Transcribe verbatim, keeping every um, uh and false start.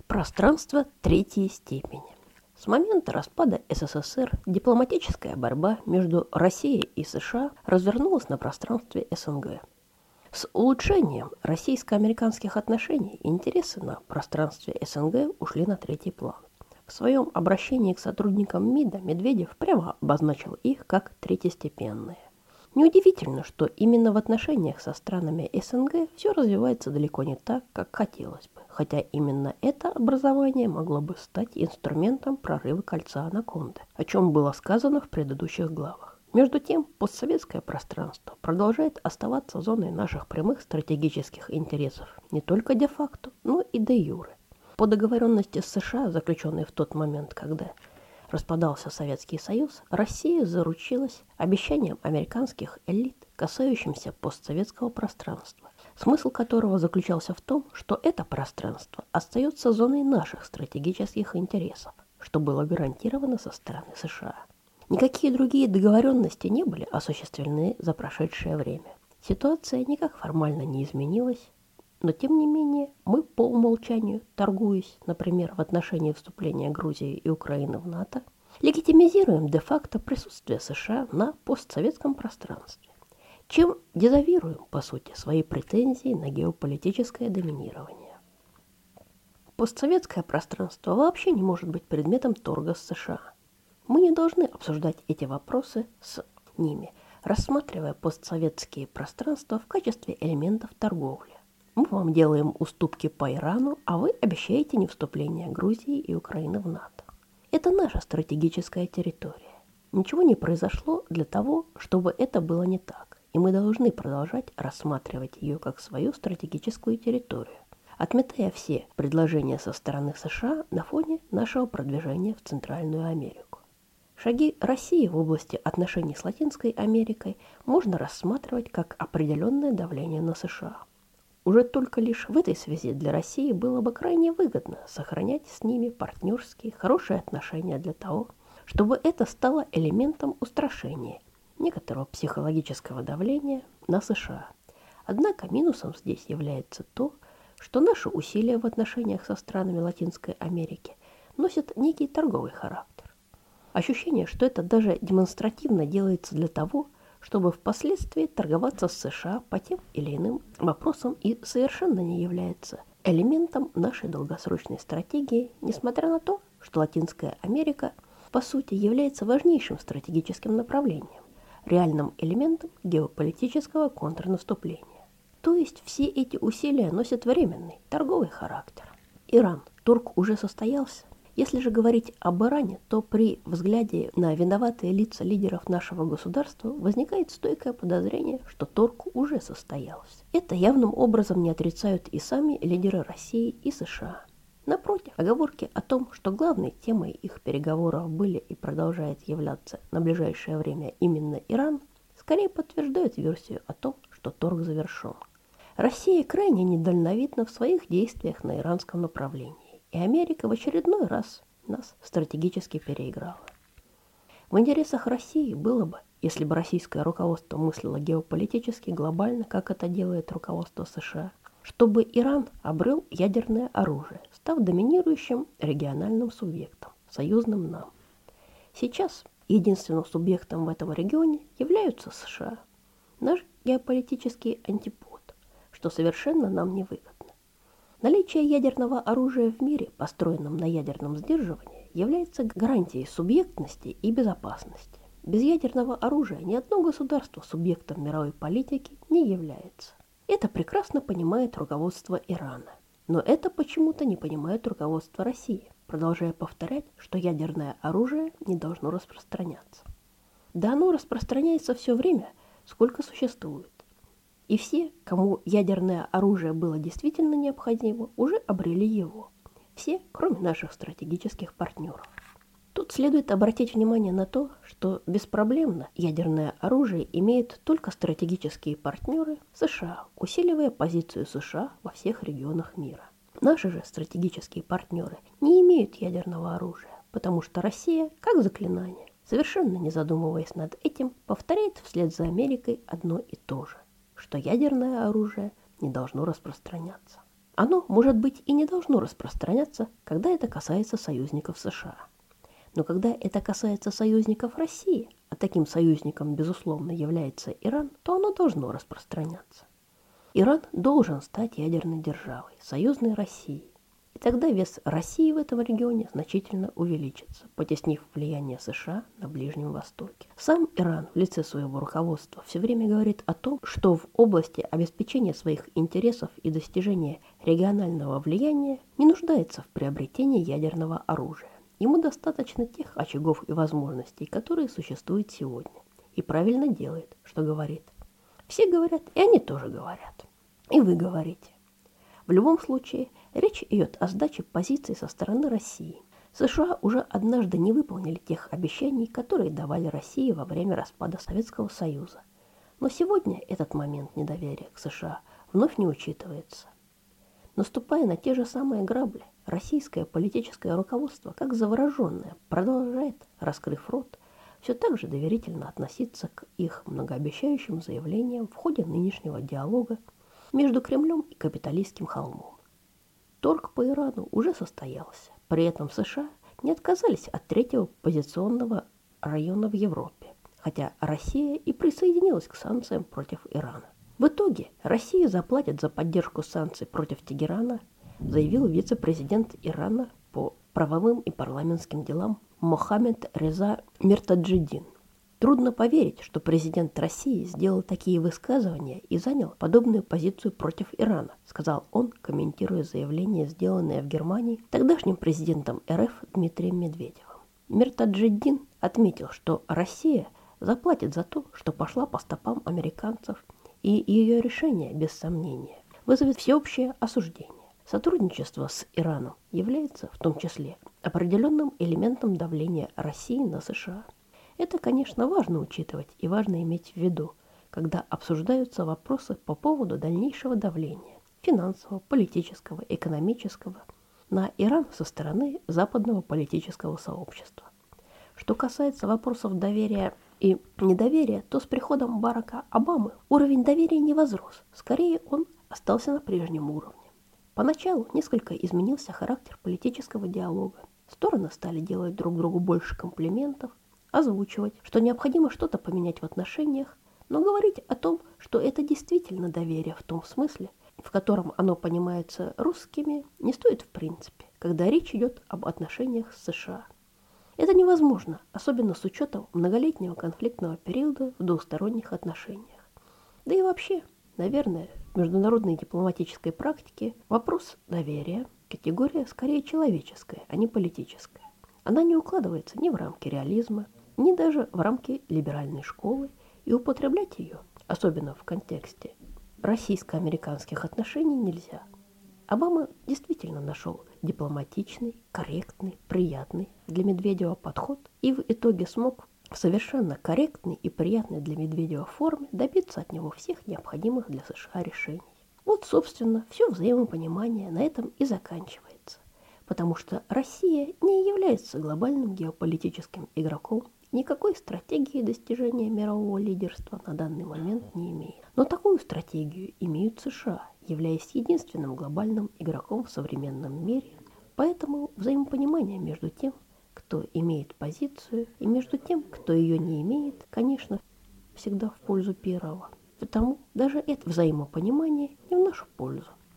Пространство третьей степени. С момента распада СССР дипломатическая борьба между Россией и США развернулась на пространстве СНГ. С улучшением российско-американских отношений интересы на пространстве СНГ ушли на третий план. В своем обращении к сотрудникам МИДа Медведев прямо обозначил их как третьестепенные. Неудивительно, что именно в отношениях со странами СНГ все развивается далеко не так, как хотелось бы, хотя именно это образование могло бы стать инструментом прорыва кольца анаконды, о чем было сказано в предыдущих главах. Между тем, постсоветское пространство продолжает оставаться зоной наших прямых стратегических интересов не только де-факто, но и де-юре. По договоренности с США, заключенной в тот момент, когда распадался Советский Союз, Россия заручилась обещанием американских элит, касающимся постсоветского пространства, смысл которого заключался в том, что это пространство остается зоной наших стратегических интересов, что было гарантировано со стороны США. Никакие другие договоренности не были осуществлены за прошедшее время. Ситуация никак формально не изменилась, но тем не менее мы по умолчанию, торгуясь, например, в отношении вступления Грузии и Украины в НАТО, легитимизируем де-факто присутствие США на постсоветском пространстве, чем дезавируем, по сути, свои претензии на геополитическое доминирование. Постсоветское пространство вообще не может быть предметом торга с США. Мы не должны обсуждать эти вопросы с ними, рассматривая постсоветские пространства в качестве элементов торговли. Мы вам делаем уступки по Ирану, а вы обещаете не вступление Грузии и Украины в НАТО. Это наша стратегическая территория. Ничего не произошло для того, чтобы это было не так, и мы должны продолжать рассматривать ее как свою стратегическую территорию, отметая все предложения со стороны США на фоне нашего продвижения в Центральную Америку. Шаги России в области отношений с Латинской Америкой можно рассматривать как определенное давление на США. Уже только лишь в этой связи для России было бы крайне выгодно сохранять с ними партнерские, хорошие отношения для того, чтобы это стало элементом устрашения некоторого психологического давления на США. Однако минусом здесь является то, что наши усилия в отношениях со странами Латинской Америки носят некий торговый характер. Ощущение, что это даже демонстративно делается для того, чтобы впоследствии торговаться с США по тем или иным вопросам, и совершенно не является элементом нашей долгосрочной стратегии, несмотря на то, что Латинская Америка, по сути, является важнейшим стратегическим направлением, реальным элементом геополитического контрнаступления. То есть все эти усилия носят временный торговый характер. Иран, торг уже состоялся. Если же говорить об Иране, то при взгляде на виноватые лица лидеров нашего государства возникает стойкое подозрение, что торг уже состоялся. Это явным образом не отрицают и сами лидеры России и США. Напротив, оговорки о том, что главной темой их переговоров были и продолжает являться на ближайшее время именно Иран, скорее подтверждают версию о том, что торг завершен. Россия крайне недальновидна в своих действиях на иранском направлении. И Америка в очередной раз нас стратегически переиграла. В интересах России было бы, если бы российское руководство мыслило геополитически глобально, как это делает руководство США, чтобы Иран обрел ядерное оружие, став доминирующим региональным субъектом, союзным нам. Сейчас единственным субъектом в этом регионе являются США, наш геополитический антипод, что совершенно нам не выгодно. Наличие ядерного оружия в мире, построенном на ядерном сдерживании, является гарантией субъектности и безопасности. Без ядерного оружия ни одно государство субъектом мировой политики не является. Это прекрасно понимает руководство Ирана. Но это почему-то не понимает руководство России, продолжая повторять, что ядерное оружие не должно распространяться. Да оно распространяется все время, сколько существует. И все, кому ядерное оружие было действительно необходимо, уже обрели его. Все, кроме наших стратегических партнеров. Тут следует обратить внимание на то, что беспроблемно ядерное оружие имеют только стратегические партнеры США, усиливая позицию США во всех регионах мира. Наши же стратегические партнеры не имеют ядерного оружия, потому что Россия, как заклинание, совершенно не задумываясь над этим, повторяет вслед за Америкой одно и то же, что ядерное оружие не должно распространяться. Оно, может быть, и не должно распространяться, когда это касается союзников США. Но когда это касается союзников России, а таким союзником, безусловно, является Иран, то оно должно распространяться. Иран должен стать ядерной державой, союзной России. И тогда вес России в этом регионе значительно увеличится, потеснив влияние США на Ближнем Востоке. Сам Иран в лице своего руководства все время говорит о том, что в области обеспечения своих интересов и достижения регионального влияния не нуждается в приобретении ядерного оружия. Ему достаточно тех очагов и возможностей, которые существуют сегодня. И правильно делает, что говорит. Все говорят, и они тоже говорят. И вы говорите. В любом случае, речь идет о сдаче позиций со стороны России. США уже однажды не выполнили тех обещаний, которые давали России во время распада Советского Союза. Но сегодня этот момент недоверия к США вновь не учитывается. Наступая на те же самые грабли, российское политическое руководство, как завороженное, продолжает, раскрыв рот, все так же доверительно относиться к их многообещающим заявлениям в ходе нынешнего диалога между Кремлем и капиталистским холмом. Торг по Ирану уже состоялся. При этом США не отказались от третьего позиционного района в Европе, хотя Россия и присоединилась к санкциям против Ирана. В итоге Россия заплатит за поддержку санкций против Тегерана, заявил вице-президент Ирана по правовым и парламентским делам Мохаммед Реза Миртаджидин. Трудно поверить, что президент России сделал такие высказывания и занял подобную позицию против Ирана, сказал он, комментируя заявление, сделанное в Германии тогдашним президентом РФ Дмитрием Медведевым. Миртаджидин отметил, что Россия заплатит за то, что пошла по стопам американцев, и ее решение, без сомнения, вызовет всеобщее осуждение. Сотрудничество с Ираном является, в том числе, определенным элементом давления России на США. Это, конечно, важно учитывать и важно иметь в виду, когда обсуждаются вопросы по поводу дальнейшего давления финансового, политического, экономического на Иран со стороны западного политического сообщества. Что касается вопросов доверия и недоверия, то с приходом Барака Обамы уровень доверия не возрос, скорее он остался на прежнем уровне. Поначалу несколько изменился характер политического диалога. Стороны стали делать друг другу больше комплиментов, озвучивать, что необходимо что-то поменять в отношениях, но говорить о том, что это действительно доверие в том смысле, в котором оно понимается русскими, не стоит в принципе, когда речь идет об отношениях с США. Это невозможно, особенно с учетом многолетнего конфликтного периода в двусторонних отношениях. Да и вообще, наверное, в международной дипломатической практике вопрос доверия – категория скорее человеческая, а не политическая. Она не укладывается ни в рамки реализма, ни даже в рамки либеральной школы, и употреблять ее, особенно в контексте российско-американских отношений, нельзя. Обама действительно нашел дипломатичный, корректный, приятный для Медведева подход и в итоге смог в совершенно корректной и приятной для Медведева форме добиться от него всех необходимых для США решений. Вот, собственно, все взаимопонимание на этом и заканчивается, потому что Россия не является глобальным геополитическим игроком, никакой стратегии достижения мирового лидерства на данный момент не имеет. Но такую стратегию имеют США, являясь единственным глобальным игроком в современном мире. Поэтому взаимопонимание между тем, кто имеет позицию, и между тем, кто ее не имеет, конечно, всегда в пользу первого. Потому даже это взаимопонимание не в нашу пользу.